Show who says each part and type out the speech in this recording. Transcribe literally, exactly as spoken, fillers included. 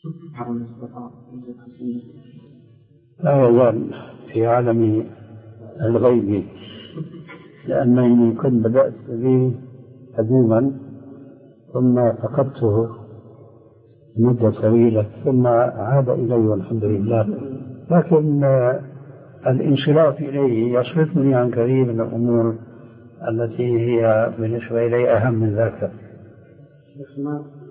Speaker 1: لا يزال في عالم الغيب، لأنني كنت بدأت به قديما ثم فقدته مدة طويلة ثم عاد إلي والحمد لله، لكن الانصراف إليه يصرفني عن كثير من الأمور التي هي بالنسبة إلي أهم من ذاك.